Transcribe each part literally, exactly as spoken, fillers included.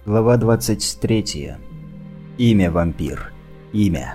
Глава двадцать третья. Имя вампир. Имя.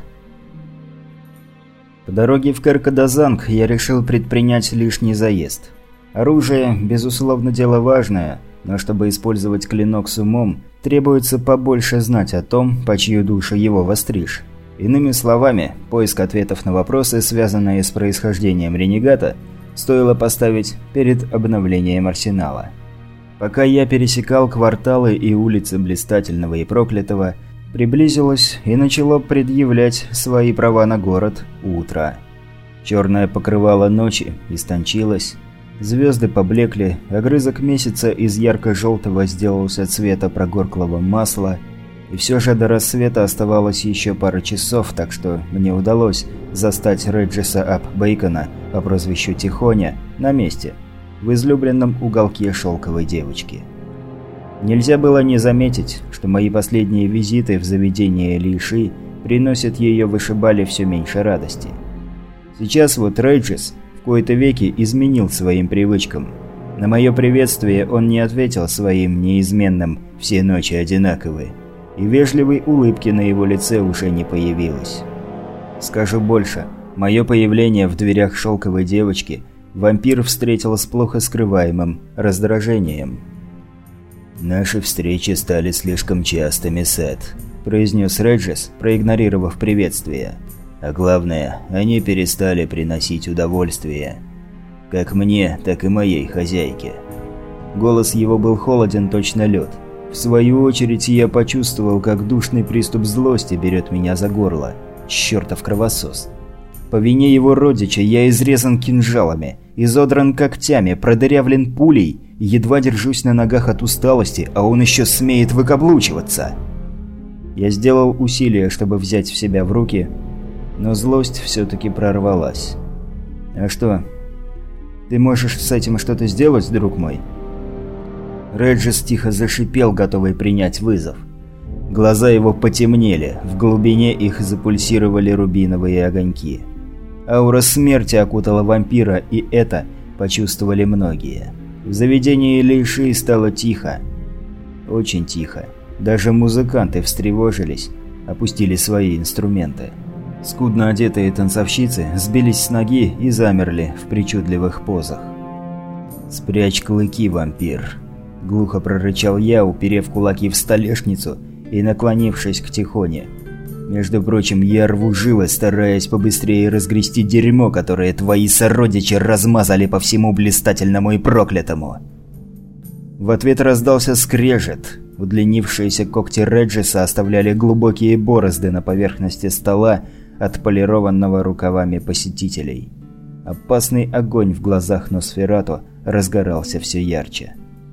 По дороге в Керкадазанг я решил предпринять лишний заезд. Оружие, безусловно, дело важное, но чтобы использовать клинок с умом, требуется побольше знать о том, по чью душу его востришь. Иными словами, поиск ответов на вопросы, связанные с происхождением ренегата, стоило поставить перед обновлением арсенала. Пока я пересекал кварталы и улицы Блистательного и Проклятого, приблизилось и начало предъявлять свои права на город утро. Черное покрывало ночи истончилось, звезды поблекли, огрызок месяца из ярко-желтого сделался цвета прогорклого масла, и все же до рассвета оставалось еще пара часов, так что мне удалось застать Реджиса ап Бейкона по прозвищу Тихоня на месте, в излюбленном уголке шелковой девочки. Нельзя было не заметить, что мои последние визиты в заведение Лиши приносят ее вышибали все меньше радости. Сейчас вот Реджис в кои-то веки изменил своим привычкам. На мое приветствие он не ответил своим неизменным «все ночи одинаковые», и вежливой улыбки на его лице уже не появилось. Скажу больше, мое появление в дверях шелковой девочки вампир встретил с плохо скрываемым раздражением. «Наши встречи стали слишком частыми, Сет», – произнес Реджис, проигнорировав приветствие. «А главное, они перестали приносить удовольствие. Как мне, так и моей хозяйке». Голос его был холоден, точно лед. В свою очередь я почувствовал, как душный приступ злости берет меня за горло. Чертов кровосос. По вине его родича я изрезан кинжалами, изодран когтями, продырявлен пулей, едва держусь на ногах от усталости, а он еще смеет выкаблучиваться. Я сделал усилие, чтобы взять себя в руки, но злость все-таки прорвалась. «А что, ты можешь с этим что-то сделать, друг мой?» Реджис тихо зашипел, готовый принять вызов. Глаза его потемнели, в глубине их запульсировали рубиновые огоньки. Аура смерти окутала вампира, и это почувствовали многие. В заведении Лиши стало тихо. Очень тихо. Даже музыканты встревожились, опустили свои инструменты. Скудно одетые танцовщицы сбились с ноги и замерли в причудливых позах. «Спрячь клыки, вампир», – глухо прорычал я, уперев кулаки в столешницу и наклонившись к Тихоне. «Между прочим, я рву жилы, стараясь побыстрее разгрести дерьмо, которое твои сородичи размазали по всему Блистательному и Проклятому». В ответ раздался скрежет. Удлинившиеся когти Реджиса оставляли глубокие борозды на поверхности стола, отполированного рукавами посетителей. Опасный огонь в глазах Носферату разгорался все ярче.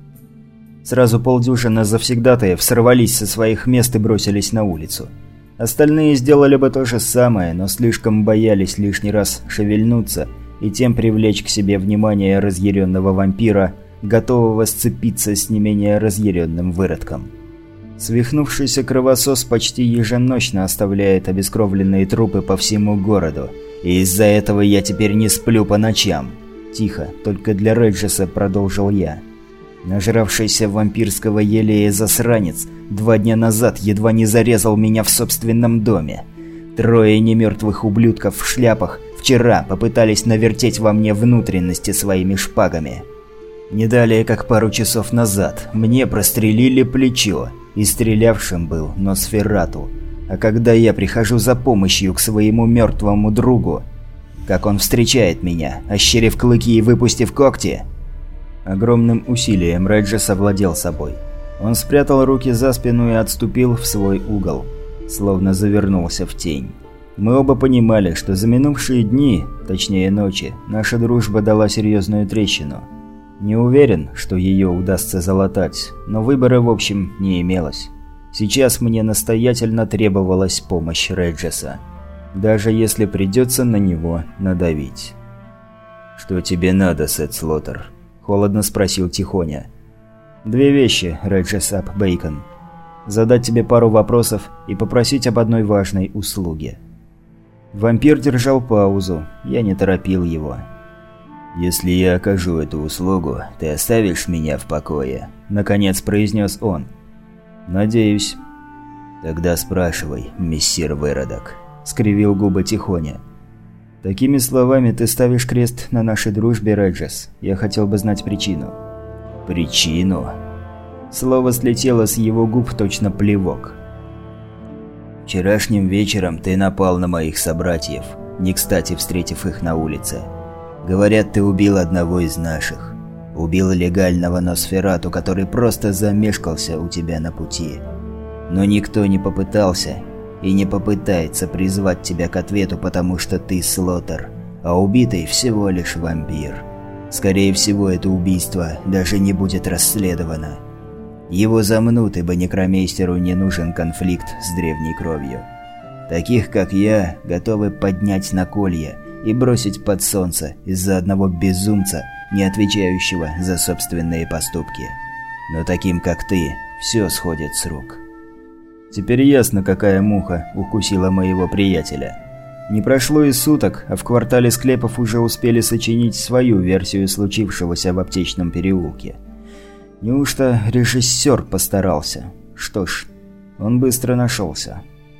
Сразу полдюжины завсегдатаев сорвались со своих мест и бросились на улицу. Остальные сделали бы то же самое, но слишком боялись лишний раз шевельнуться и тем привлечь к себе внимание разъяренного вампира, готового сцепиться с не менее разъяренным выродком. Свихнувшийся кровосос почти еженочно оставляет обескровленные трупы по всему городу, и из-за этого я теперь не сплю по ночам. Тихо, только для Реджиса продолжил я. Нажравшийся вампирского елея засранец два дня назад едва не зарезал меня в собственном доме. Трое немертвых ублюдков в шляпах вчера попытались навертеть во мне внутренности своими шпагами. Не далее, как пару часов назад, мне прострелили плечо, и стрелявшим был Носферату. А когда я прихожу за помощью к своему мертвому другу, как он встречает меня, ощерив клыки и выпустив когти... Огромным усилием Реджис овладел собой. Он спрятал руки за спину и отступил в свой угол, словно завернулся в тень. Мы оба понимали, что за минувшие дни, точнее ночи, наша дружба дала серьезную трещину. Не уверен, что ее удастся залатать, но выбора в общем не имелось. Сейчас мне настоятельно требовалась помощь Реджиса, даже если придется на него надавить. «Что тебе надо, Сет Слоттер?» – холодно спросил Тихоня. «Две вещи, Реджис ап Бейкон. Задать тебе пару вопросов и попросить об одной важной услуге». Вампир держал паузу, я не торопил его. «Если я окажу эту услугу, ты оставишь меня в покое?» – наконец произнес он. «Надеюсь». «Тогда спрашивай, мессир Выродок», – скривил губы Тихоня. «Такими словами ты ставишь крест на нашей дружбе, Реджес. Я хотел бы знать причину». «Причину?» Слово слетело с его губ точно плевок. «Вчерашним вечером ты напал на моих собратьев, не кстати встретив их на улице. Говорят, ты убил одного из наших. Убил легального Носферату, который просто замешкался у тебя на пути. Но никто не попытался и не попытается призвать тебя к ответу, потому что ты Слотер, а убитый всего лишь вампир. Скорее всего, это убийство даже не будет расследовано. Его замнут, ибо некромейстеру не нужен конфликт с древней кровью. Таких, как я, готовы поднять на колья и бросить под солнце из-за одного безумца, не отвечающего за собственные поступки. Но таким, как ты, все сходит с рук». Теперь ясно, какая муха укусила моего приятеля. Не прошло и суток, а в квартале склепов уже успели сочинить свою версию случившегося в аптечном переулке. Неужто режиссер постарался? Что ж, он быстро нашелся.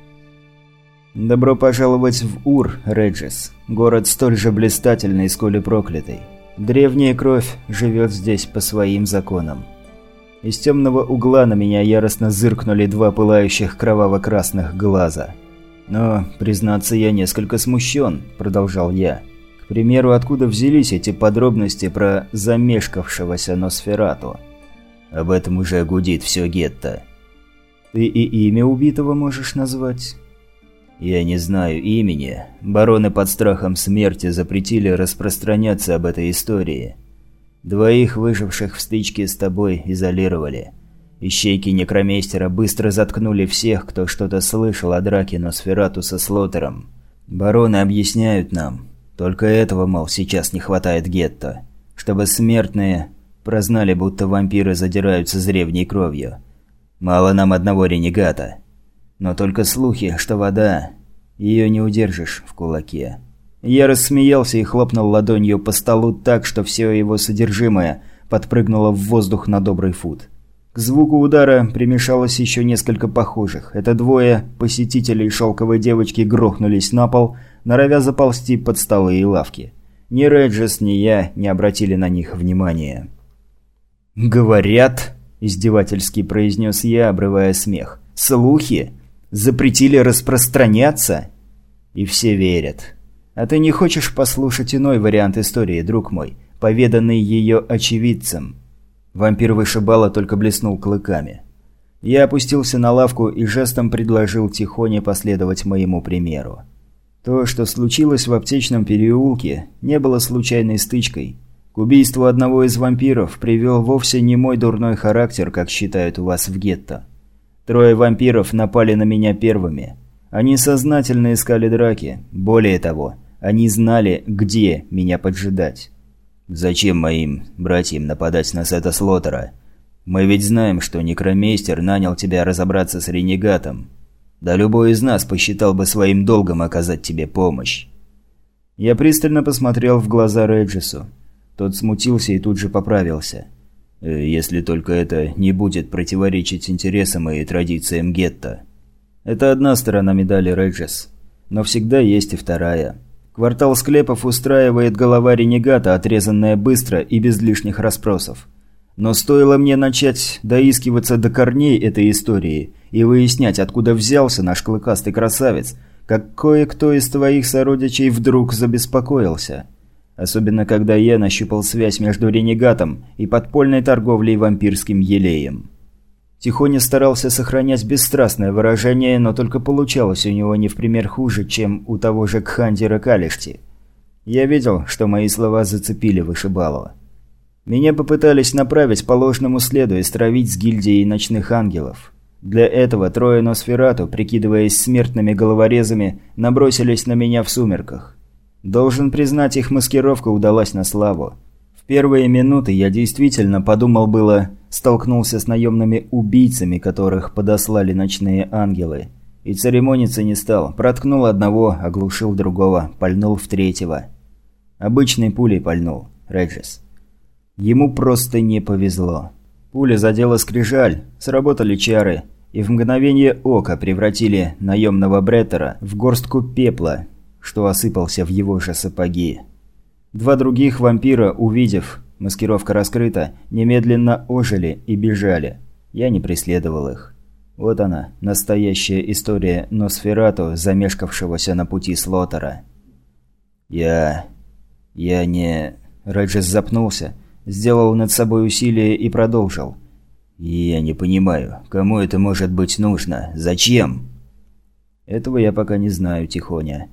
«Добро пожаловать в Ур, Реджес. Город столь же блистательный, сколь и проклятый. Древняя кровь живет здесь по своим законам». Из темного угла на меня яростно зыркнули два пылающих кроваво-красных глаза. «Но, признаться, я несколько смущен», – продолжал я. «К примеру, откуда взялись эти подробности про замешкавшегося Носферату?» «Об этом уже гудит все гетто». «Ты и имя убитого можешь назвать?» «Я не знаю имени. Бароны под страхом смерти запретили распространяться об этой истории. Двоих выживших в стычке с тобой изолировали. Ищейки некромейстера быстро заткнули всех, кто что-то слышал о драке Носферату со Слотером. Бароны объясняют нам. Только этого, мол, сейчас не хватает гетто. Чтобы смертные прознали, будто вампиры задираются с древней кровью. Мало нам одного ренегата. Но только слухи, что вода, ее не удержишь в кулаке». Я рассмеялся и хлопнул ладонью по столу так, что все его содержимое подпрыгнуло в воздух на добрый фут. К звуку удара примешалось еще несколько похожих. Это двое посетителей шелковой девочки грохнулись на пол, норовя заползти под столы и лавки. Ни Реджес, ни я не обратили на них внимания. «Говорят», – издевательски произнес я, обрывая смех, – «слухи запретили распространяться?» И все верят. А ты не хочешь послушать иной вариант истории, друг мой, поведанный ее очевидцем?» Вампир-вышибала только блеснул клыками. Я опустился на лавку и жестом предложил Тихоне последовать моему примеру. То, что случилось в аптечном переулке, не было случайной стычкой. К убийству одного из вампиров привел вовсе не мой дурной характер, как считают у вас в гетто. Трое вампиров напали на меня первыми. Они сознательно искали драки. Более того, они знали, где меня поджидать. «Зачем моим братьям нападать на Сета Слотера? Мы ведь знаем, что некромейстер нанял тебя разобраться с ренегатом. Да любой из нас посчитал бы своим долгом оказать тебе помощь». Я пристально посмотрел в глаза Реджесу. Тот смутился и тут же поправился. «Если только это не будет противоречить интересам и традициям гетто». Это одна сторона медали, Реджес. Но всегда есть и вторая. Квартал склепов устраивает голова ренегата, отрезанная быстро и без лишних расспросов. Но стоило мне начать доискиваться до корней этой истории и выяснять, откуда взялся наш клыкастый красавец, как кое-кто из твоих сородичей вдруг забеспокоился. Особенно, когда я нащупал связь между ренегатом и подпольной торговлей вампирским елеем. Тихоня старался сохранять бесстрастное выражение, но только получалось у него не в пример хуже, чем у того же Кхандира Калишти. Я видел, что мои слова зацепили вышибалу. Меня попытались направить по ложному следу и стравить с гильдией ночных ангелов. Для этого трое Носферату, прикидываясь смертными головорезами, набросились на меня в сумерках. Должен признать, их маскировка удалась на славу. В первые минуты я действительно подумал было, столкнулся с наемными убийцами, которых подослали ночные ангелы. И церемониться не стал. Проткнул одного, оглушил другого, пальнул в третьего. Обычной пулей пальнул, Реджес. Ему просто не повезло. Пуля задела скрижаль, сработали чары, и в мгновение ока превратили наемного Бреттера в горстку пепла, что осыпался в его же сапоги. Два других вампира, увидев, маскировка раскрыта, немедленно ожили и бежали. Я не преследовал их. Вот она, настоящая история Носферату, замешкавшегося на пути Слотера. Я... я не... Реджес запнулся, сделал над собой усилие и продолжил. «Я не понимаю, кому это может быть нужно? Зачем?» «Этого я пока не знаю, Тихоня».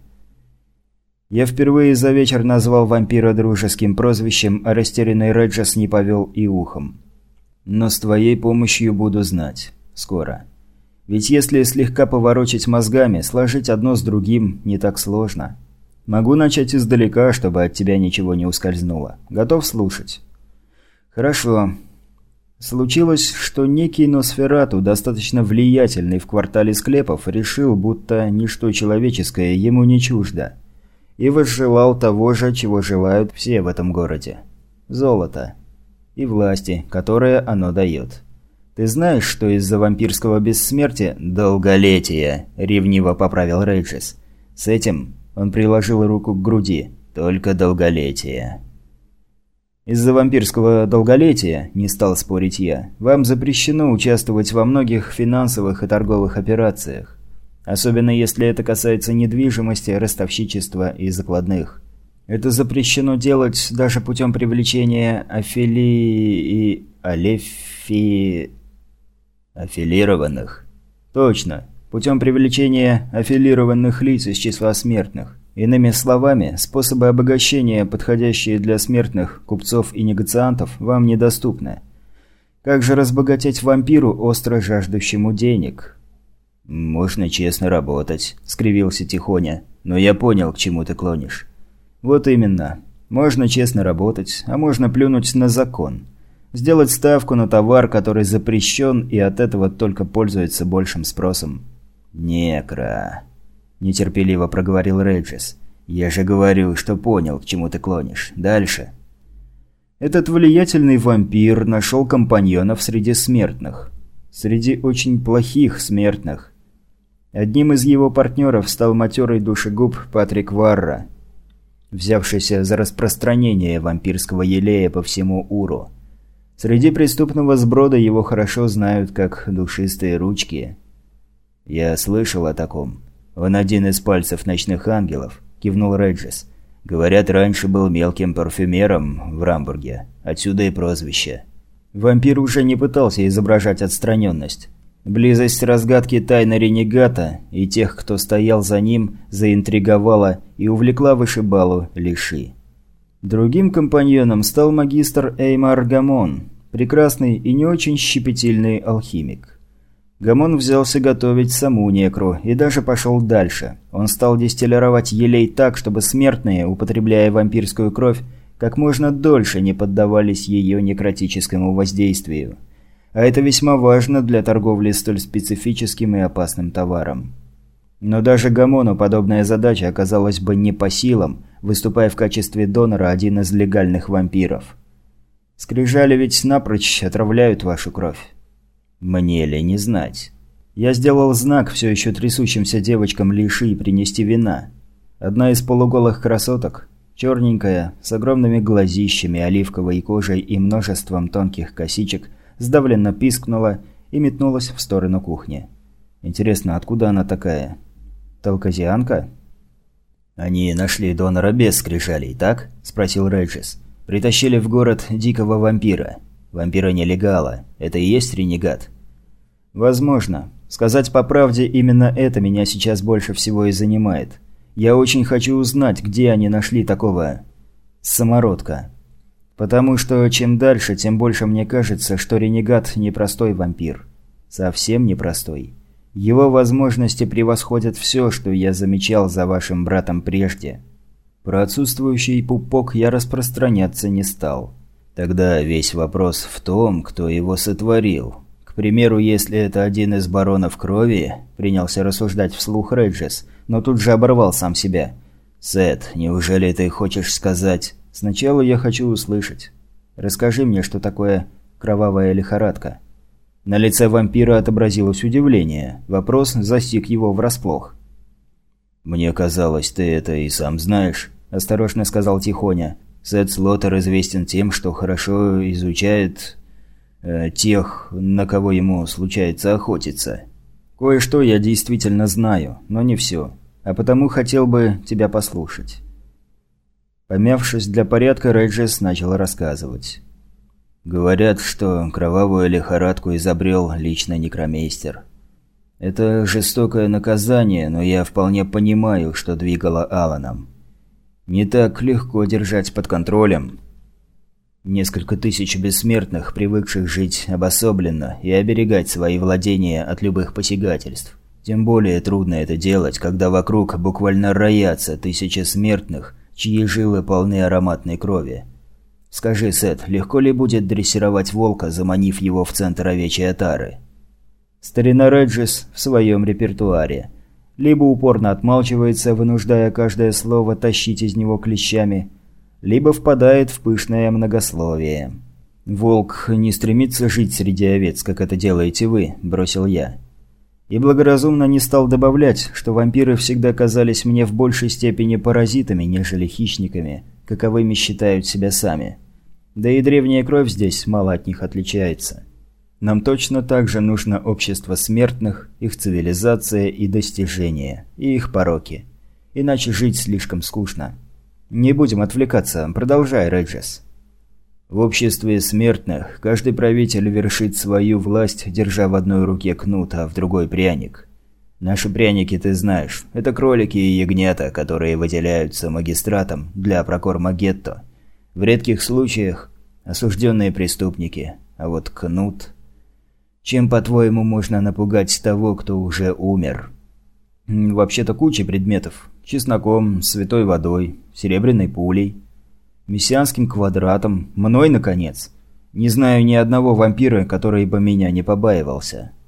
Я впервые за вечер назвал вампира дружеским прозвищем, а растерянный Реджес не повел и ухом. «Но с твоей помощью буду знать. Скоро. Ведь если слегка поворочить мозгами, сложить одно с другим не так сложно. Могу начать издалека, чтобы от тебя ничего не ускользнуло. Готов слушать?» «Хорошо». Случилось, что некий Носферату, достаточно влиятельный в квартале склепов, решил, будто ничто человеческое ему не чуждо. И возжелал того же, чего желают все в этом городе. Золото. И власти, которое оно дает. Ты знаешь, что из-за вампирского бессмертия... «Долголетия», — ревниво поправил Реджес. С этим он приложил руку к груди. «Только долголетие». «Из-за вампирского долголетия, не стал спорить я, вам запрещено участвовать во многих финансовых и торговых операциях. Особенно если это касается недвижимости, ростовщичества и закладных. Это запрещено делать даже путем привлечения афили... и... алефи... аффилированных. Точно, путем привлечения аффилированных лиц из числа смертных. Иными словами, способы обогащения, подходящие для смертных, купцов и негациантов, вам недоступны. Как же разбогатеть вампиру, остро жаждущему денег? «Можно честно работать», — скривился Тихоня. «Но я понял, к чему ты клонишь». «Вот именно. Можно честно работать, а можно плюнуть на закон. Сделать ставку на товар, который запрещен и от этого только пользуется большим спросом». «Некро», – нетерпеливо проговорил Реджес. «Я же говорю, что понял, к чему ты клонишь. Дальше». Этот влиятельный вампир нашел компаньонов среди смертных. Среди очень плохих смертных. Одним из его партнеров стал матерый душегуб Патрик Варра, взявшийся за распространение вампирского елея по всему Уру. Среди преступного сброда его хорошо знают как душистые ручки. «Я слышал о таком. Он один из пальцев ночных ангелов», – кивнул Реджес. «Говорят, раньше был мелким парфюмером в Рамбурге. Отсюда и прозвище». Вампир уже не пытался изображать отстраненность. Близость разгадки тайны ренегата и тех, кто стоял за ним, заинтриговала и увлекла вышибалу Лиши. Другим компаньоном стал магистр Эймар Гамон, прекрасный и не очень щепетильный алхимик. Гамон взялся готовить саму некру и даже пошел дальше. Он стал дистиллировать елей так, чтобы смертные, употребляя вампирскую кровь, как можно дольше не поддавались ее некротическому воздействию. А это весьма важно для торговли столь специфическим и опасным товаром. Но даже Гамону подобная задача оказалась бы не по силам, выступая в качестве донора один из легальных вампиров. Скрижали ведь напрочь отравляют вашу кровь. Мне ли не знать? Я сделал знак все еще трясущимся девочкам Лиши принести вина. Одна из полуголых красоток, черненькая, с огромными глазищами, оливковой кожей и множеством тонких косичек, сдавленно пискнула и метнулась в сторону кухни. Интересно, откуда она такая? Талказианка? «Они нашли донора без скрижалей, так?» – спросил Реджес. «Притащили в город дикого вампира. Вампира-нелегала. Это и есть ренегат?» «Возможно. Сказать по правде, именно это меня сейчас больше всего и занимает. Я очень хочу узнать, где они нашли такого... самородка. Потому что чем дальше, тем больше мне кажется, что ренегат непростой вампир. Совсем непростой. Его возможности превосходят все, что я замечал за вашим братом прежде. Про отсутствующий пупок я распространяться не стал. Тогда весь вопрос в том, кто его сотворил. К примеру, если это один из баронов крови, принялся рассуждать вслух Реджес, но тут же оборвал сам себя. «Сет, неужели ты хочешь сказать...» «Сначала я хочу услышать. Расскажи мне, что такое кровавая лихорадка». На лице вампира отобразилось удивление. Вопрос застиг его врасплох. «Мне казалось, ты это и сам знаешь», – осторожно сказал Тихоня. «Сет Слоттер известен тем, что хорошо изучает э, тех, на кого ему случается охотиться. Кое-что я действительно знаю, но не все, а потому хотел бы тебя послушать». Помявшись для порядка, Реджес начал рассказывать. «Говорят, что кровавую лихорадку изобрел лично некромейстер. Это жестокое наказание, но я вполне понимаю, что двигало Аланом. Не так легко держать под контролем. Несколько тысяч бессмертных, привыкших жить обособленно и оберегать свои владения от любых посягательств. Тем более трудно это делать, когда вокруг буквально роятся тысячи смертных, чьи жилы полны ароматной крови. Скажи, Сет, легко ли будет дрессировать волка, заманив его в центр овечьей отары?» Старина Реджес в своем репертуаре. Либо упорно отмалчивается, вынуждая каждое слово тащить из него клещами, либо впадает в пышное многословие. «Волк не стремится жить среди овец, как это делаете вы», – бросил я. И благоразумно не стал добавлять, что вампиры всегда казались мне в большей степени паразитами, нежели хищниками, каковыми считают себя сами. Да и древняя кровь здесь мало от них отличается. Нам точно так же нужно общество смертных, их цивилизация и достижения, и их пороки. Иначе жить слишком скучно. Не будем отвлекаться, продолжай, Реджес. В обществе смертных каждый правитель вершит свою власть, держа в одной руке кнут, а в другой пряник. Наши пряники ты знаешь, это кролики и ягнята, которые выделяются магистратом для прокорма гетто. В редких случаях осужденные преступники, а вот кнут... Чем, по-твоему, можно напугать того, кто уже умер? Вообще-то куча предметов. Чесноком, святой водой, серебряной пулей, мессианским квадратом, мной, наконец. Не знаю ни одного вампира, который бы меня не побаивался.